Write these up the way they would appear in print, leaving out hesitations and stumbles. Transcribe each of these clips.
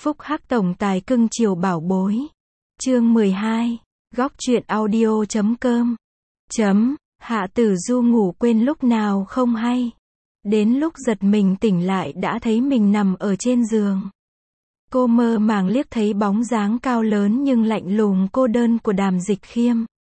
Phúc Hắc tổng tài cưng chiều bảo bối. Chương 12. Góc truyện audio.com. Hạ Tử Du ngủ quên lúc nào không hay. Đến lúc giật mình tỉnh lại đã thấy mình nằm ở trên giường. Cô mơ màng liếc thấy bóng dáng cao lớn nhưng lạnh lùng cô đơn của Đàm Dịch Khiêm.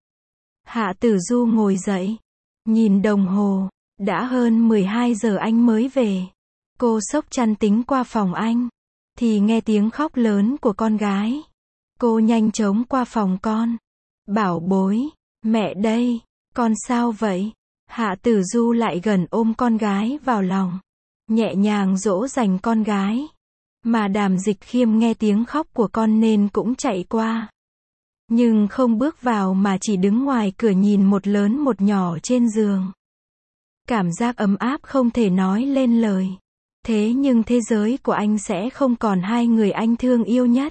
Hạ Tử Du ngồi dậy, nhìn đồng hồ, đã hơn 12 giờ anh mới về. Cô xốc chăn tính qua phòng anh, thì nghe tiếng khóc lớn của con gái. Cô nhanh chóng qua phòng con. Bảo bối, mẹ đây, con sao vậy? Hạ Tử Du lại gần ôm con gái vào lòng, nhẹ nhàng dỗ dành con gái. Mà Đàm Dịch Khiêm nghe tiếng khóc của con nên cũng chạy qua. Nhưng không bước vào mà chỉ đứng ngoài cửa nhìn một lớn một nhỏ trên giường. Cảm giác ấm áp không thể nói lên lời. Thế nhưng thế giới của anh sẽ không còn hai người anh thương yêu nhất.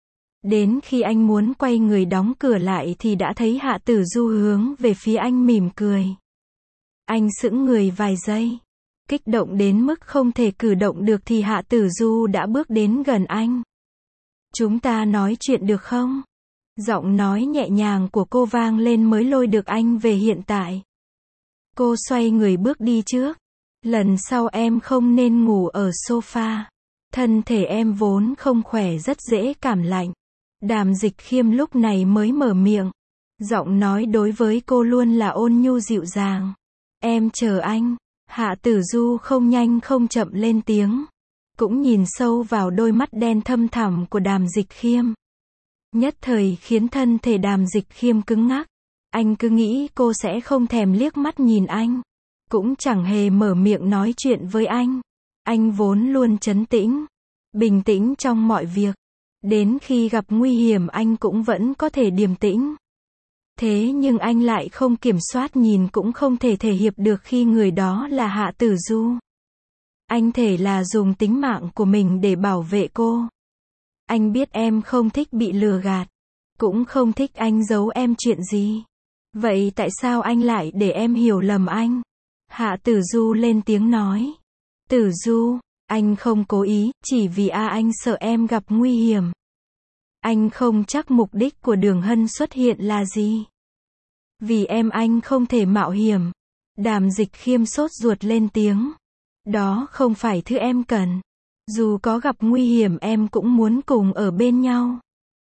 Đến khi anh muốn quay người đóng cửa lại thì đã thấy Hạ Tử Du hướng về phía anh mỉm cười. Anh sững người vài giây. Kích động đến mức không thể cử động được thì Hạ Tử Du đã bước đến gần anh. Chúng ta nói chuyện được không? Giọng nói nhẹ nhàng của cô vang lên mới lôi được anh về hiện tại. Cô xoay người bước đi trước. Lần sau em không nên ngủ ở sofa. Thân thể em vốn không khỏe rất dễ cảm lạnh. Đàm Dịch Khiêm lúc này mới mở miệng. Giọng nói đối với cô luôn là ôn nhu dịu dàng. Em chờ anh. Hạ Tử Du không nhanh không chậm lên tiếng. Cũng nhìn sâu vào đôi mắt đen thâm thẳm của Đàm Dịch Khiêm. Nhất thời khiến thân thể Đàm Dịch Khiêm cứng ngắc. Anh cứ nghĩ cô sẽ không thèm liếc mắt nhìn anh. Cũng chẳng hề mở miệng nói chuyện với anh. Anh vốn luôn trấn tĩnh, bình tĩnh trong mọi việc. Đến khi gặp nguy hiểm anh cũng vẫn có thể điềm tĩnh. Thế nhưng anh lại không kiểm soát nhìn cũng không thể thể hiện được khi người đó là Hạ Tử Du. Anh thể là dùng tính mạng của mình để bảo vệ cô. Anh biết em không thích bị lừa gạt. Cũng không thích anh giấu em chuyện gì. Vậy tại sao anh lại để em hiểu lầm anh? Hạ Tử Du lên tiếng nói. Tử Du, anh không cố ý, chỉ vì anh sợ em gặp nguy hiểm. Anh không chắc mục đích của Đường Hân xuất hiện là gì. Vì em anh không thể mạo hiểm. Đàm Dịch Khiêm sốt ruột lên tiếng. Đó không phải thứ em cần. Dù có gặp nguy hiểm em cũng muốn cùng ở bên nhau.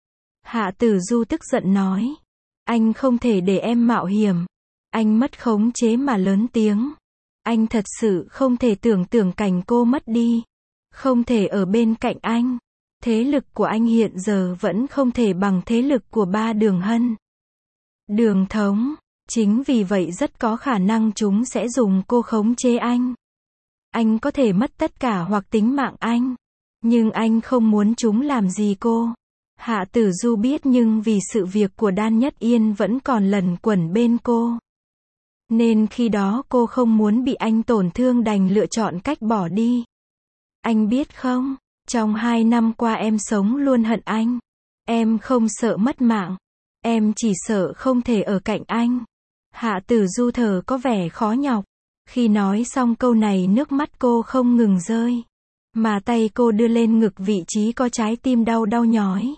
Hạ Tử Du tức giận nói. Anh không thể để em mạo hiểm. Anh mất khống chế mà lớn tiếng. Anh thật sự không thể tưởng tượng cảnh cô mất đi. Không thể ở bên cạnh anh. Thế lực của anh hiện giờ vẫn không thể bằng thế lực của ba Đường Hân. Đường Thống. Chính vì vậy rất có khả năng chúng sẽ dùng cô khống chế anh. Anh có thể mất tất cả hoặc tính mạng anh. Nhưng anh không muốn chúng làm gì cô. Hạ Tử Du biết nhưng vì sự việc của Đan Nhất Yên vẫn còn lẩn quẩn bên cô. Nên khi đó cô không muốn bị anh tổn thương đành lựa chọn cách bỏ đi. Anh biết không, trong 2 năm qua em sống luôn hận anh. Em không sợ mất mạng. Em chỉ sợ không thể ở cạnh anh. Hạ Tử Du thở có vẻ khó nhọc. Khi nói xong câu này nước mắt cô không ngừng rơi. Mà tay cô đưa lên ngực vị trí có trái tim đau đau nhói.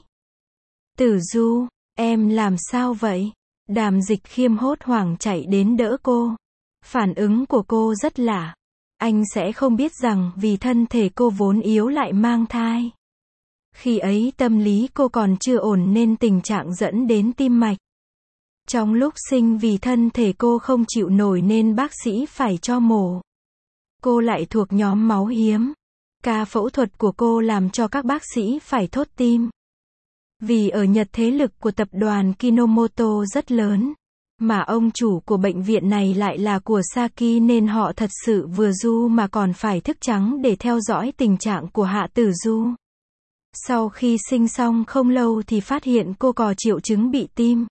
Tử Du, em làm sao vậy? Đàm Dịch Khiêm hốt hoảng chạy đến đỡ cô. Phản ứng của cô rất lạ. Anh sẽ không biết rằng vì thân thể cô vốn yếu lại mang thai. Khi ấy tâm lý cô còn chưa ổn nên tình trạng dẫn đến tim mạch. Trong lúc sinh vì thân thể cô không chịu nổi nên bác sĩ phải cho mổ. Cô lại thuộc nhóm máu hiếm. Ca phẫu thuật của cô làm cho các bác sĩ phải thốt tim. Vì ở Nhật thế lực của tập đoàn Kinomoto rất lớn. Mà ông chủ của bệnh viện này lại là của Saki nên họ thật sự vừa du mà còn phải thức trắng để theo dõi tình trạng của Hạ Tử Du. Sau khi sinh xong không lâu thì phát hiện cô có triệu chứng bị tim.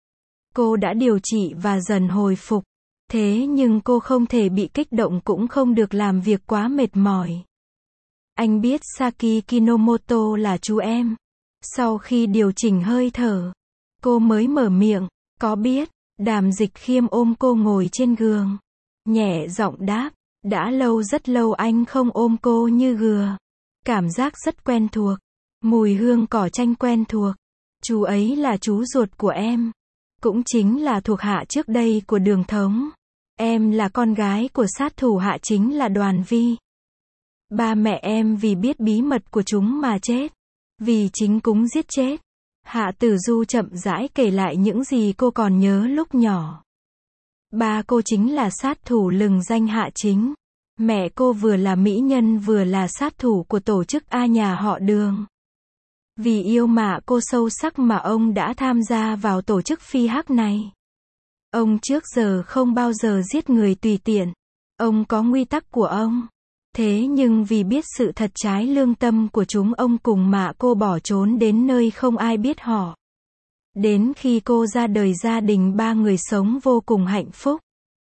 Cô đã điều trị và dần hồi phục. Thế nhưng cô không thể bị kích động cũng không được làm việc quá mệt mỏi. Anh biết Saki Kinomoto là chú em. Sau khi điều chỉnh hơi thở, cô mới mở miệng. Có biết. Đàm Dịch Khiêm ôm cô ngồi trên giường. Nhẹ giọng đáp. Đã lâu rất lâu anh không ôm cô như gừa. Cảm giác rất quen thuộc. Mùi hương cỏ tranh quen thuộc. Chú ấy là chú ruột của em. Cũng chính là thuộc hạ trước đây của Đường Thống. Em là con gái của sát thủ Hạ chính là Đoàn Vi. Ba mẹ em vì biết bí mật của chúng mà chết. Vì chính cúng giết chết. Hạ Tử Du chậm rãi kể lại những gì cô còn nhớ lúc nhỏ. Ba cô chính là sát thủ lừng danh Hạ Chính. Mẹ cô vừa là mỹ nhân vừa là sát thủ của tổ chức A nhà họ Đường. Vì yêu mạ cô sâu sắc mà ông đã tham gia vào tổ chức phi hắc này. Ông trước giờ không bao giờ giết người tùy tiện. Ông có nguyên tắc của ông. Thế nhưng vì biết sự thật trái lương tâm của chúng, ông cùng mạ cô bỏ trốn đến nơi không ai biết họ. Đến khi cô ra đời, gia đình ba người sống vô cùng hạnh phúc.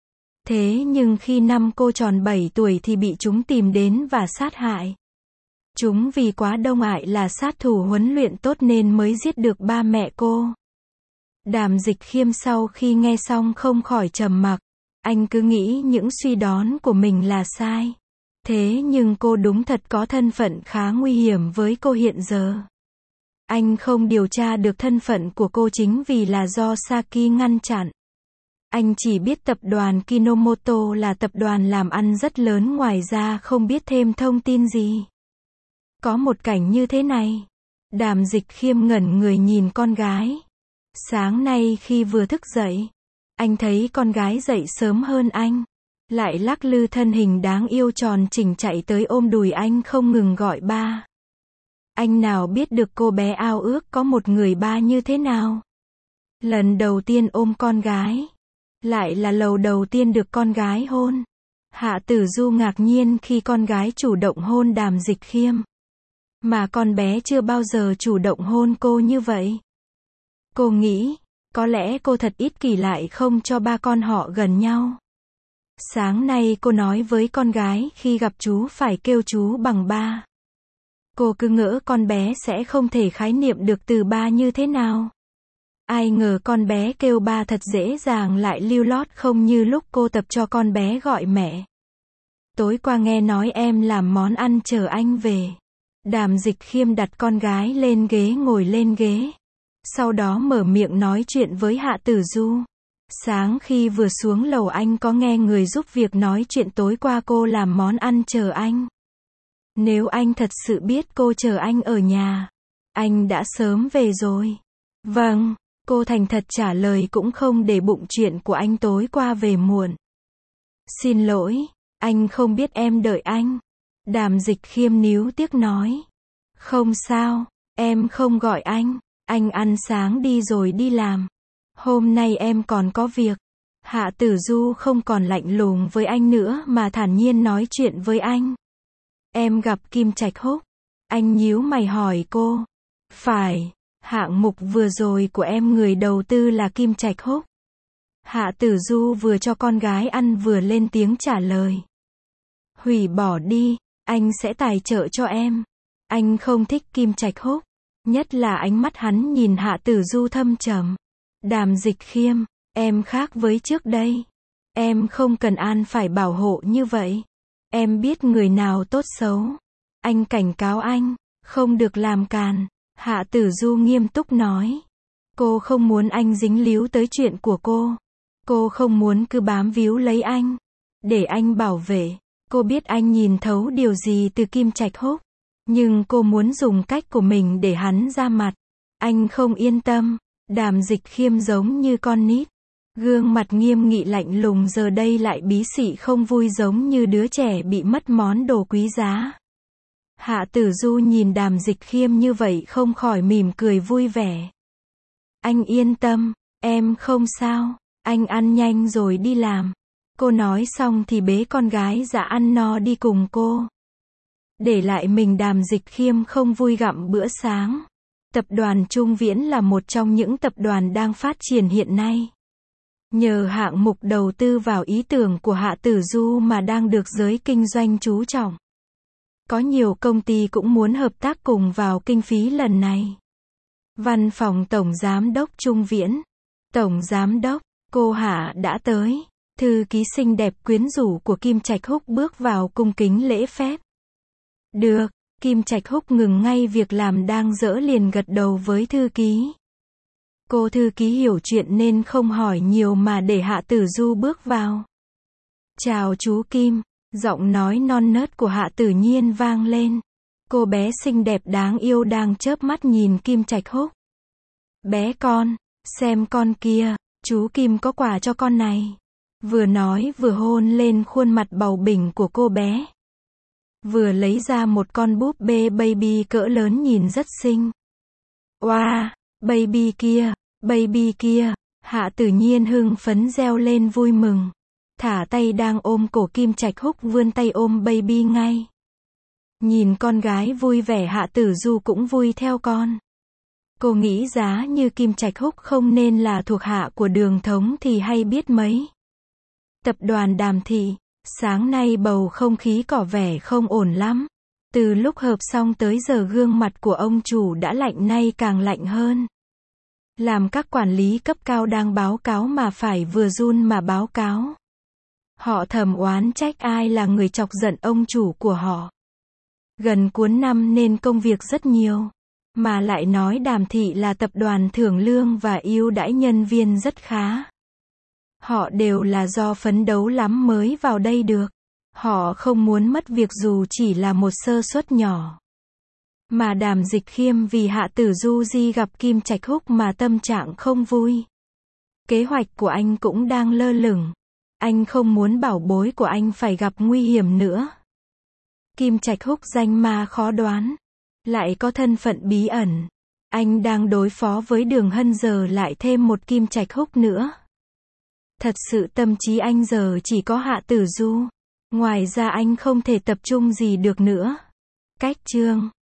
Thế nhưng khi năm cô tròn 7 tuổi thì bị chúng tìm đến và sát hại. Chúng vì quá đông ại là sát thủ huấn luyện tốt nên mới giết được ba mẹ cô. Đàm Dịch Khiêm sau khi nghe xong không khỏi trầm mặc. Anh cứ nghĩ những suy đoán của mình là sai. Thế nhưng cô đúng thật có thân phận khá nguy hiểm với cô hiện giờ. Anh không điều tra được thân phận của cô chính vì là do Saki ngăn chặn. Anh chỉ biết tập đoàn Kinomoto là tập đoàn làm ăn rất lớn, ngoài ra không biết thêm thông tin gì. Có một cảnh như thế này. Đàm Dịch Khiêm ngẩn người nhìn con gái. Sáng nay khi vừa thức dậy, anh thấy con gái dậy sớm hơn anh. Lại lắc lư thân hình đáng yêu tròn chỉnh chạy tới ôm đùi anh không ngừng gọi ba. Anh nào biết được cô bé ao ước có một người ba như thế nào. Lần đầu tiên ôm con gái. Lại là lần đầu tiên được con gái hôn. Hạ Tử Du ngạc nhiên khi con gái chủ động hôn Đàm Dịch Khiêm. Mà con bé chưa bao giờ chủ động hôn cô như vậy. Cô nghĩ, có lẽ cô thật ích kỷ lại không cho ba con họ gần nhau. Sáng nay cô nói với con gái khi gặp chú phải kêu chú bằng ba. Cô cứ ngỡ con bé sẽ không thể khái niệm được từ ba như thế nào. Ai ngờ con bé kêu ba thật dễ dàng, lại lưu lót không như lúc cô tập cho con bé gọi mẹ. Tối qua nghe nói em làm món ăn chờ anh về. Đàm Dịch Khiêm đặt con gái lên ghế, ngồi lên ghế. Sau đó mở miệng nói chuyện với Hạ Tử Du. Sáng khi vừa xuống lầu anh có nghe người giúp việc nói chuyện tối qua cô làm món ăn chờ anh. Nếu anh thật sự biết cô chờ anh ở nhà, anh đã sớm về rồi. Vâng, cô thành thật trả lời, cũng không để bụng chuyện của anh tối qua về muộn. Xin lỗi, anh không biết em đợi anh. Đàm Dịch Khiêm níu tiếc nói. Không sao, em không gọi anh ăn sáng đi rồi đi làm. Hôm nay em còn có việc. Hạ Tử Du không còn lạnh lùng với anh nữa mà thản nhiên nói chuyện với anh. Em gặp Kim Trạch Húc. Anh nhíu mày hỏi cô. Phải, hạng mục vừa rồi của em người đầu tư là Kim Trạch Húc. Hạ Tử Du vừa cho con gái ăn vừa lên tiếng trả lời. Hủy bỏ đi, anh sẽ tài trợ cho em. Anh không thích Kim Trạch Húc. Nhất là ánh mắt hắn nhìn Hạ Tử Du thâm trầm. Đàm Dịch Khiêm, em khác với trước đây. Em không cần An phải bảo hộ như vậy. Em biết người nào tốt xấu. Anh cảnh cáo anh, không được làm càn. Hạ Tử Du nghiêm túc nói. Cô không muốn anh dính líu tới chuyện của cô. Cô không muốn cứ bám víu lấy anh. Để anh bảo vệ. Cô biết anh nhìn thấu điều gì từ Kim Trạch Húc. Nhưng cô muốn dùng cách của mình để hắn ra mặt. Anh không yên tâm. Đàm Dịch Khiêm giống như con nít. Gương mặt nghiêm nghị lạnh lùng giờ đây lại bí xị không vui, giống như đứa trẻ bị mất món đồ quý giá. Hạ Tử Du nhìn Đàm Dịch Khiêm như vậy không khỏi mỉm cười vui vẻ. Anh yên tâm, em không sao, anh ăn nhanh rồi đi làm. Cô nói xong thì bế con gái ra ăn no đi cùng cô. Để lại mình Đàm Dịch Khiêm không vui gặm bữa sáng. Tập đoàn Trung Viễn là một trong những tập đoàn đang phát triển hiện nay. Nhờ hạng mục đầu tư vào ý tưởng của Hạ Tử Du mà đang được giới kinh doanh chú trọng. Có nhiều công ty cũng muốn hợp tác cùng vào kinh phí lần này. Văn phòng Tổng Giám đốc Trung Viễn. Tổng Giám đốc, cô Hạ đã tới. Thư ký xinh đẹp quyến rũ của Kim Trạch Húc bước vào cung kính lễ phép. Được, Kim Trạch Húc ngừng ngay việc làm đang dỡ liền gật đầu với thư ký. Cô thư ký hiểu chuyện nên không hỏi nhiều mà để Hạ Tử Du bước vào. Chào chú Kim, giọng nói non nớt của Hạ Tử Nhiên vang lên. Cô bé xinh đẹp đáng yêu đang chớp mắt nhìn Kim Trạch Húc. Bé con, xem con kia, chú Kim có quà cho con này. Vừa nói vừa hôn lên khuôn mặt bầu bỉnh của cô bé. Vừa lấy ra một con búp bê baby cỡ lớn nhìn rất xinh. Wow, baby kia, Hạ Tử Nhiên hưng phấn reo lên vui mừng. Thả tay đang ôm cổ Kim Trạch Húc vươn tay ôm baby ngay. Nhìn con gái vui vẻ Hạ Tử Du cũng vui theo con. Cô nghĩ giá như Kim Trạch Húc không nên là thuộc hạ của Đường Thống thì hay biết mấy. Tập đoàn Đàm Thị, sáng nay bầu không khí có vẻ không ổn lắm. Từ lúc họp xong tới giờ gương mặt của ông chủ đã lạnh nay càng lạnh hơn. Làm các quản lý cấp cao đang báo cáo mà phải vừa run mà báo cáo. Họ thầm oán trách ai là người chọc giận ông chủ của họ. Gần cuối năm nên công việc rất nhiều. Mà lại nói Đàm Thị là tập đoàn thưởng lương và ưu đãi nhân viên rất khá. Họ đều là do phấn đấu lắm mới vào đây được. Họ không muốn mất việc dù chỉ là một sơ suất nhỏ. Mà Đàm Dịch Khiêm vì Hạ Tử Du di gặp Kim Trạch Húc mà tâm trạng không vui. Kế hoạch của anh cũng đang lơ lửng. Anh không muốn bảo bối của anh phải gặp nguy hiểm nữa. Kim Trạch Húc danh ma khó đoán. Lại có thân phận bí ẩn. Anh đang đối phó với Đường Hân giờ lại thêm một Kim Trạch Húc nữa. Thật sự tâm trí anh giờ chỉ có Hạ Tử Du. Ngoài ra anh không thể tập trung gì được nữa. Cách chương